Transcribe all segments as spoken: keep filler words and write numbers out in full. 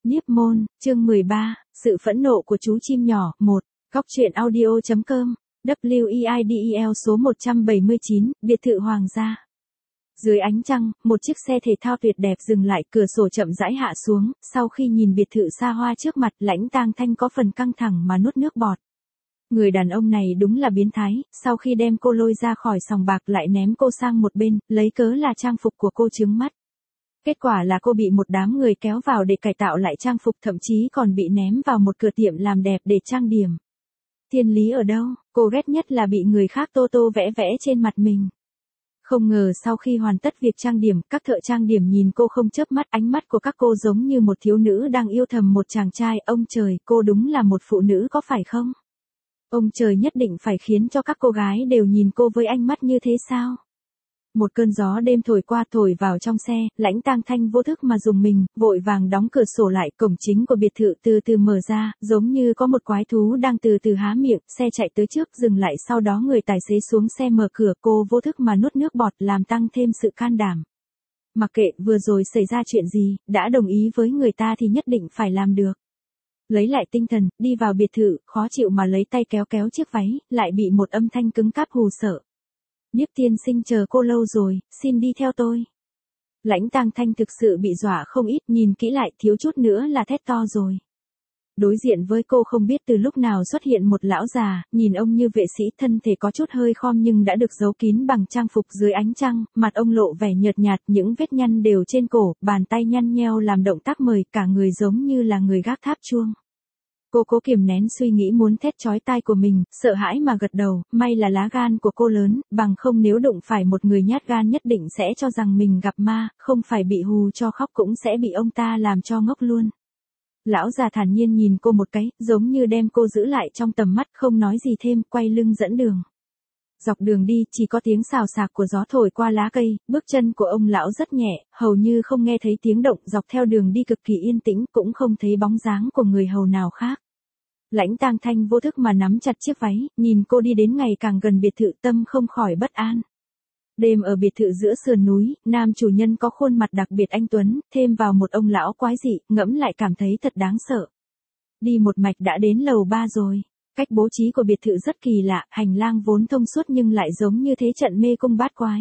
Niếp môn, chương mười ba, sự phẫn nộ của chú chim nhỏ, một, góc truyện audio.com, W E I D E L số một trăm bảy mươi chín, biệt thự hoàng gia. Dưới ánh trăng, một chiếc xe thể thao tuyệt đẹp dừng lại, cửa sổ chậm rãi hạ xuống, sau khi nhìn biệt thự xa hoa trước mặt, Lãnh Tang Thanh có phần căng thẳng mà nuốt nước bọt. Người đàn ông này đúng là biến thái, sau khi đem cô lôi ra khỏi sòng bạc lại ném cô sang một bên, lấy cớ là trang phục của cô chướng mắt. Kết quả là cô bị một đám người kéo vào để cải tạo lại trang phục, thậm chí còn bị ném vào một cửa tiệm làm đẹp để trang điểm. Thiên lý ở đâu, cô ghét nhất là bị người khác tô tô vẽ vẽ trên mặt mình. Không ngờ sau khi hoàn tất việc trang điểm, các thợ trang điểm nhìn cô không chớp mắt, ánh mắt của các cô giống như một thiếu nữ đang yêu thầm một chàng trai. Ông trời, cô đúng là một phụ nữ có phải không? Ông trời nhất định phải khiến cho các cô gái đều nhìn cô với ánh mắt như thế sao? Một cơn gió đêm thổi qua, thổi vào trong xe, Lãnh Tang Thanh vô thức mà rùng mình, vội vàng đóng cửa sổ lại. Cổng chính của biệt thự từ từ mở ra, giống như có một quái thú đang từ từ há miệng, xe chạy tới trước dừng lại, sau đó người tài xế xuống xe mở cửa, cô vô thức mà nuốt nước bọt, làm tăng thêm sự can đảm. Mặc kệ vừa rồi xảy ra chuyện gì, đã đồng ý với người ta thì nhất định phải làm được. Lấy lại tinh thần, đi vào biệt thự, khó chịu mà lấy tay kéo kéo chiếc váy, lại bị một âm thanh cứng cáp hù sợ. Niếp tiên sinh chờ cô lâu rồi, xin đi theo tôi. Lãnh Tang Thanh thực sự bị dọa không ít, nhìn kỹ lại thiếu chút nữa là thét to rồi. Đối diện với cô không biết từ lúc nào xuất hiện một lão già, nhìn ông như vệ sĩ, thân thể có chút hơi khom nhưng đã được giấu kín bằng trang phục. Dưới ánh trăng, mặt ông lộ vẻ nhợt nhạt, những vết nhăn đều trên cổ, bàn tay nhăn nheo làm động tác mời, cả người giống như là người gác tháp chuông. Cô cố kiềm nén suy nghĩ muốn thét chói tai của mình, sợ hãi mà gật đầu, may là lá gan của cô lớn, bằng không nếu đụng phải một người nhát gan nhất định sẽ cho rằng mình gặp ma, không phải bị hù cho khóc cũng sẽ bị ông ta làm cho ngốc luôn. Lão già thản nhiên nhìn cô một cái, giống như đem cô giữ lại trong tầm mắt, không nói gì thêm, quay lưng dẫn đường. Dọc đường đi, chỉ có tiếng xào xạc của gió thổi qua lá cây, bước chân của ông lão rất nhẹ, hầu như không nghe thấy tiếng động, dọc theo đường đi cực kỳ yên tĩnh, cũng không thấy bóng dáng của người hầu nào khác. Lãnh Tang Thanh vô thức mà nắm chặt chiếc váy, nhìn cô đi đến ngày càng gần biệt thự, tâm không khỏi bất an. Đêm ở biệt thự giữa sườn núi, nam chủ nhân có khuôn mặt đặc biệt anh tuấn, thêm vào một ông lão quái dị, ngẫm lại cảm thấy thật đáng sợ. Đi một mạch đã đến lầu ba rồi. Cách bố trí của biệt thự rất kỳ lạ, hành lang vốn thông suốt nhưng lại giống như thế trận mê cung bát quái.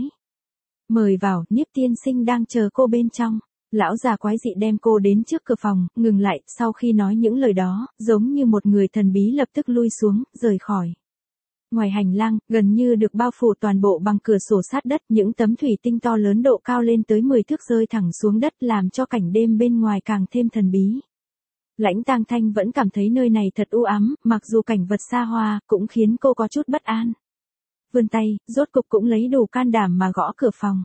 Mời vào, Niếp tiên sinh đang chờ cô bên trong. Lão già quái dị đem cô đến trước cửa phòng, ngừng lại, sau khi nói những lời đó, giống như một người thần bí lập tức lui xuống, rời khỏi. Ngoài hành lang, gần như được bao phủ toàn bộ bằng cửa sổ sát đất, những tấm thủy tinh to lớn độ cao lên tới mười thước rơi thẳng xuống đất, làm cho cảnh đêm bên ngoài càng thêm thần bí. Lãnh Tang Thanh vẫn cảm thấy nơi này thật u ám, mặc dù cảnh vật xa hoa, cũng khiến cô có chút bất an. Vươn tay, rốt cục cũng lấy đủ can đảm mà gõ cửa phòng.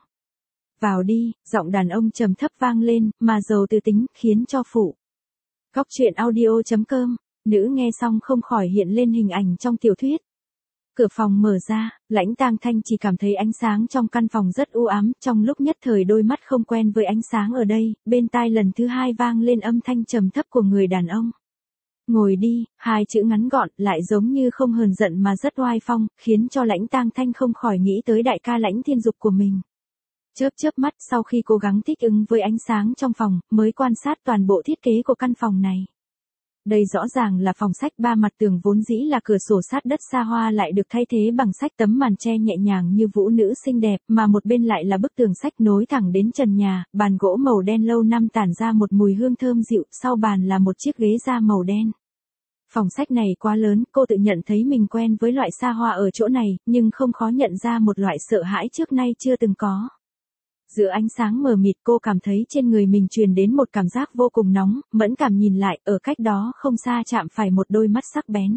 Vào đi, giọng đàn ông trầm thấp vang lên, mà giàu tư tính, khiến cho phụ. Góc truyện audio.com, nữ nghe xong không khỏi hiện lên hình ảnh trong tiểu thuyết. Cửa phòng mở ra, Lãnh Tang Thanh chỉ cảm thấy ánh sáng trong căn phòng rất u ám, trong lúc nhất thời đôi mắt không quen với ánh sáng ở đây, bên tai lần thứ hai vang lên âm thanh trầm thấp của người đàn ông. Ngồi đi, hai chữ ngắn gọn, lại giống như không hờn giận mà rất oai phong, khiến cho Lãnh Tang Thanh không khỏi nghĩ tới đại ca Lãnh Thiên Dục của mình. Chớp chớp mắt, sau khi cố gắng thích ứng với ánh sáng trong phòng, mới quan sát toàn bộ thiết kế của căn phòng này. Đây rõ ràng là phòng sách, ba mặt tường vốn dĩ là cửa sổ sát đất xa hoa lại được thay thế bằng sách, tấm màn tre nhẹ nhàng như vũ nữ xinh đẹp, mà một bên lại là bức tường sách nối thẳng đến trần nhà, bàn gỗ màu đen lâu năm tản ra một mùi hương thơm dịu, sau bàn là một chiếc ghế da màu đen. Phòng sách này quá lớn, cô tự nhận thấy mình quen với loại xa hoa ở chỗ này, nhưng không khó nhận ra một loại sợ hãi trước nay chưa từng có. Giữa ánh sáng mờ mịt, cô cảm thấy trên người mình truyền đến một cảm giác vô cùng nóng, mẫn cảm nhìn lại, ở cách đó không xa chạm phải một đôi mắt sắc bén.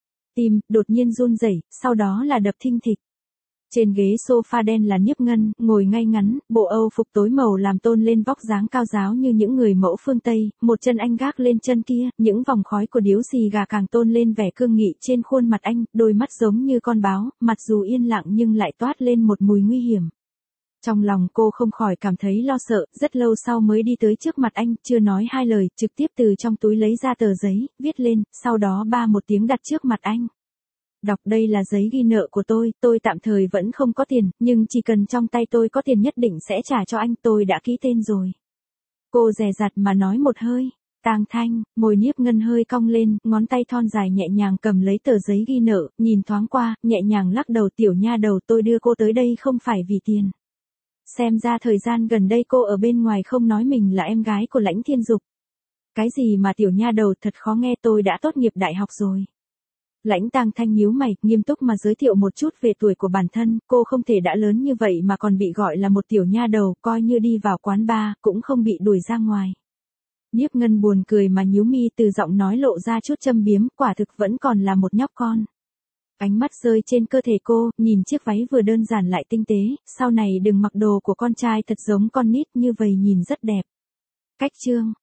Tim đột nhiên run rẩy, sau đó là đập thình thịch. Trên ghế sofa đen là Niếp Ngân, ngồi ngay ngắn, bộ Âu phục tối màu làm tôn lên vóc dáng cao ráo như những người mẫu phương Tây, một chân anh gác lên chân kia, những vòng khói của điếu xì gà càng tôn lên vẻ cương nghị trên khuôn mặt anh, đôi mắt giống như con báo, mặt dù yên lặng nhưng lại toát lên một mùi nguy hiểm. Trong lòng cô không khỏi cảm thấy lo sợ, rất lâu sau mới đi tới trước mặt anh, chưa nói hai lời, trực tiếp từ trong túi lấy ra tờ giấy, viết lên, sau đó ba một tiếng đặt trước mặt anh. Đọc, đây là giấy ghi nợ của tôi, tôi tạm thời vẫn không có tiền, nhưng chỉ cần trong tay tôi có tiền nhất định sẽ trả cho anh, tôi đã ký tên rồi. Cô dè dặt mà nói một hơi. Tang Thanh, môi Nhiếp Ngân hơi cong lên, ngón tay thon dài nhẹ nhàng cầm lấy tờ giấy ghi nợ, nhìn thoáng qua, nhẹ nhàng lắc đầu, tiểu nha đầu, tôi đưa cô tới đây không phải vì tiền. Xem ra thời gian gần đây cô ở bên ngoài không nói mình là em gái của Lãnh Thiên Dục. Cái gì mà tiểu nha đầu, thật khó nghe, tôi đã tốt nghiệp đại học rồi. Lãnh Tang Thanh nhíu mày, nghiêm túc mà giới thiệu một chút về tuổi của bản thân, cô không thể đã lớn như vậy mà còn bị gọi là một tiểu nha đầu, coi như đi vào quán bar, cũng không bị đuổi ra ngoài. Nhiếp Ngân buồn cười mà nhíu mi, từ giọng nói lộ ra chút châm biếm, quả thực vẫn còn là một nhóc con. Ánh mắt rơi trên cơ thể cô, nhìn chiếc váy vừa đơn giản lại tinh tế, sau này đừng mặc đồ của con trai thật giống con nít, như vậy nhìn rất đẹp. Cách chương